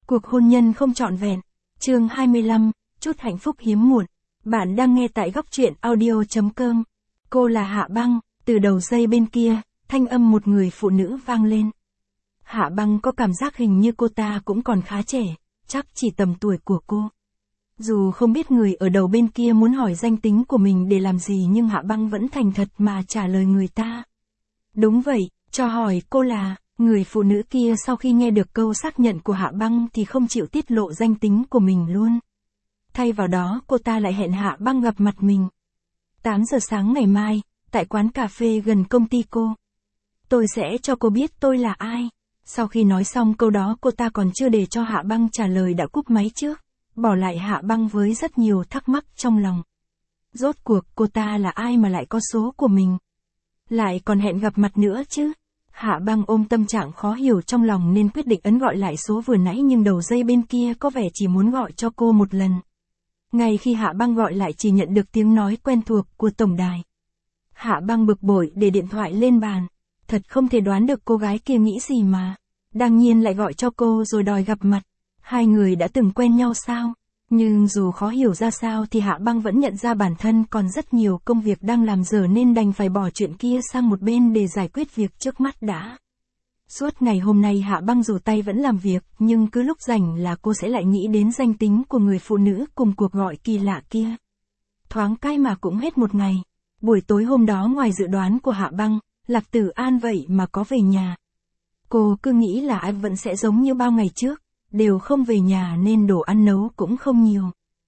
Cuộc hôn nhân không trọn vẹn. Chương 25, chút hạnh phúc hiếm muộn. Bạn đang nghe tại góc truyện audio.com. Cô là Hạ Băng. Từ đầu dây bên kia, thanh âm một người phụ nữ vang lên. Hạ Băng có cảm giác hình như cô ta cũng còn khá trẻ, chắc chỉ tầm tuổi của cô. Dù không biết người ở đầu bên kia muốn hỏi danh tính của mình để làm gì, nhưng Hạ Băng vẫn thành thật mà trả lời người ta. Đúng vậy, cho hỏi cô là. Người phụ nữ kia sau khi nghe được câu xác nhận của Hạ Băng thì không chịu tiết lộ danh tính của mình luôn. Thay vào đó cô ta lại hẹn Hạ Băng gặp mặt mình. 8 giờ sáng ngày mai, tại quán cà phê gần công ty cô. Tôi sẽ cho cô biết tôi là ai. Sau khi nói xong câu đó, cô ta còn chưa để cho Hạ Băng trả lời đã cúp máy trước, bỏ lại Hạ Băng với rất nhiều thắc mắc trong lòng. Rốt cuộc cô ta là ai mà lại có số của mình? Lại còn hẹn gặp mặt nữa chứ? Hạ Băng ôm tâm trạng khó hiểu trong lòng nên quyết định ấn gọi lại số vừa nãy, nhưng đầu dây bên kia có vẻ chỉ muốn gọi cho cô một lần. Ngay khi Hạ Băng gọi lại chỉ nhận được tiếng nói quen thuộc của tổng đài. Hạ Băng bực bội để điện thoại lên bàn. Thật không thể đoán được cô gái kia nghĩ gì mà đương nhiên lại gọi cho cô rồi đòi gặp mặt. Hai người đã từng quen nhau sao? Nhưng dù khó hiểu ra sao thì Hạ Băng vẫn nhận ra bản thân còn rất nhiều công việc đang làm dở nên đành phải bỏ chuyện kia sang một bên để giải quyết việc trước mắt đã. Suốt ngày hôm nay Hạ Băng dù tay vẫn làm việc, nhưng cứ lúc rảnh là cô sẽ lại nghĩ đến danh tính của người phụ nữ cùng cuộc gọi kỳ lạ kia. Thoáng cái mà cũng hết một ngày. Buổi tối hôm đó ngoài dự đoán của Hạ Băng, Lạc Tử An vậy mà có về nhà. Cô cứ nghĩ là anh vẫn sẽ giống như bao ngày trước, đều không về nhà nên đồ ăn nấu cũng không nhiều.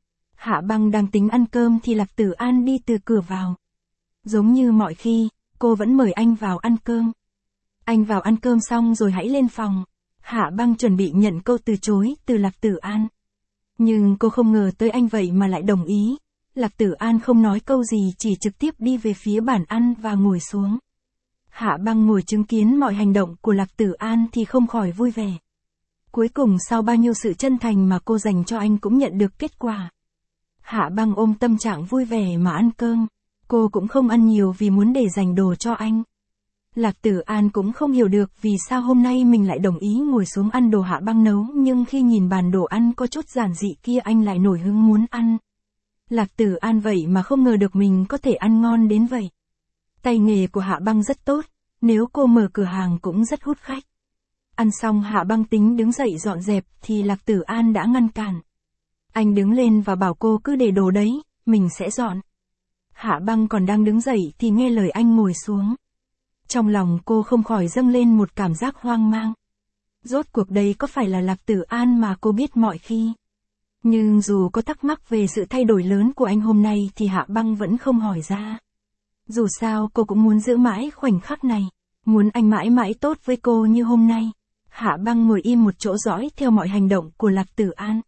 Hạ Băng đang tính ăn cơm thì Lạc Tử An đi từ cửa vào. Giống như mọi khi, cô vẫn mời anh vào ăn cơm. Anh vào ăn cơm xong rồi hãy lên phòng. Hạ Băng chuẩn bị nhận câu từ chối từ Lạc Tử An. Nhưng cô không ngờ tới anh vậy mà lại đồng ý. Lạc Tử An không nói câu gì, chỉ trực tiếp đi về phía bàn ăn và ngồi xuống. Hạ Băng ngồi chứng kiến mọi hành động của Lạc Tử An thì không khỏi vui vẻ. Cuối cùng sau bao nhiêu sự chân thành mà cô dành cho anh cũng nhận được kết quả. Hạ Băng ôm tâm trạng vui vẻ mà ăn cơm. Cô cũng không ăn nhiều vì muốn để dành đồ cho anh. Lạc Tử An cũng không hiểu được vì sao hôm nay mình lại đồng ý ngồi xuống ăn đồ Hạ Băng nấu, nhưng khi nhìn bàn đồ ăn có chút giản dị kia anh lại nổi hứng muốn ăn. Lạc Tử An vậy mà không ngờ được mình có thể ăn ngon đến vậy. Tay nghề của Hạ Băng rất tốt, nếu cô mở cửa hàng cũng rất hút khách. Ăn xong Hạ Băng tính đứng dậy dọn dẹp thì Lạc Tử An đã ngăn cản. Anh đứng lên và bảo cô cứ để đồ đấy, mình sẽ dọn. Hạ Băng còn đang đứng dậy thì nghe lời anh ngồi xuống. Trong lòng cô không khỏi dâng lên một cảm giác hoang mang. Rốt cuộc đây có phải là Lạc Tử An mà cô biết mọi khi? Nhưng dù có thắc mắc về sự thay đổi lớn của anh hôm nay thì Hạ Băng vẫn không hỏi ra. Dù sao cô cũng muốn giữ mãi khoảnh khắc này, muốn anh mãi mãi tốt với cô như hôm nay. Hạ Băng ngồi im một chỗ dõi theo mọi hành động của Lạc Tử An.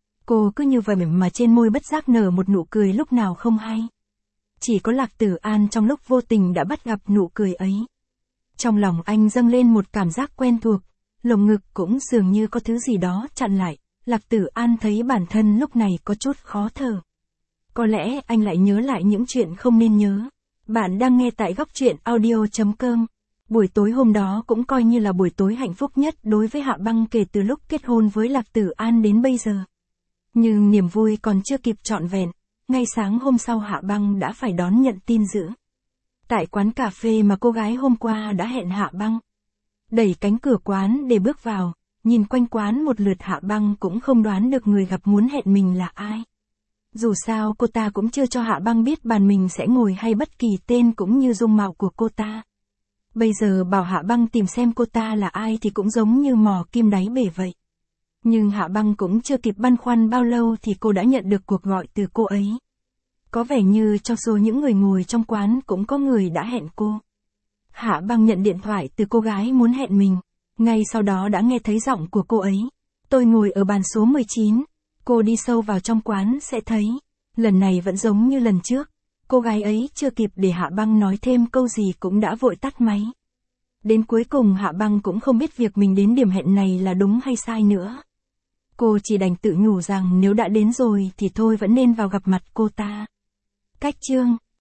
Cô cứ như vậy mà trên môi bất giác nở một nụ cười lúc nào không hay. Chỉ có Lạc Tử An trong lúc vô tình đã bắt gặp nụ cười ấy. Trong lòng anh dâng lên một cảm giác quen thuộc, lồng ngực cũng dường như có thứ gì đó chặn lại. Lạc Tử An thấy bản thân lúc này có chút khó thở. Có lẽ anh lại nhớ lại những chuyện không nên nhớ. Bạn đang nghe tại góc truyện audio.com. Buổi tối hôm đó cũng coi như là buổi tối hạnh phúc nhất đối với Hạ Băng kể từ lúc kết hôn với Lạc Tử An đến bây giờ. Nhưng niềm vui còn chưa kịp trọn vẹn, ngay sáng hôm sau Hạ Băng đã phải đón nhận tin dữ. Tại quán cà phê mà cô gái hôm qua đã hẹn Hạ Băng. Đẩy cánh cửa quán để bước vào, nhìn quanh quán một lượt Hạ Băng cũng không đoán được người gặp muốn hẹn mình là ai. Dù sao cô ta cũng chưa cho Hạ Băng biết bàn mình sẽ ngồi hay bất kỳ tên cũng như dung mạo của cô ta. Bây giờ bảo Hạ Băng tìm xem cô ta là ai thì cũng giống như mò kim đáy bể vậy. Nhưng Hạ Băng cũng chưa kịp băn khoăn bao lâu thì cô đã nhận được cuộc gọi từ cô ấy. Có vẻ như trong số những người ngồi trong quán cũng có người đã hẹn cô. Hạ Băng nhận điện thoại từ cô gái muốn hẹn mình. Ngay sau đó đã nghe thấy giọng của cô ấy. Tôi ngồi ở bàn số 19. Cô đi sâu vào trong quán sẽ thấy. Lần này vẫn giống như lần trước. Cô gái ấy chưa kịp để Hạ Băng nói thêm câu gì cũng đã vội tắt máy. Đến cuối cùng Hạ Băng cũng không biết việc mình đến điểm hẹn này là đúng hay sai nữa. Cô chỉ đành tự nhủ rằng nếu đã đến rồi thì thôi vẫn nên vào gặp mặt cô ta. Cách chương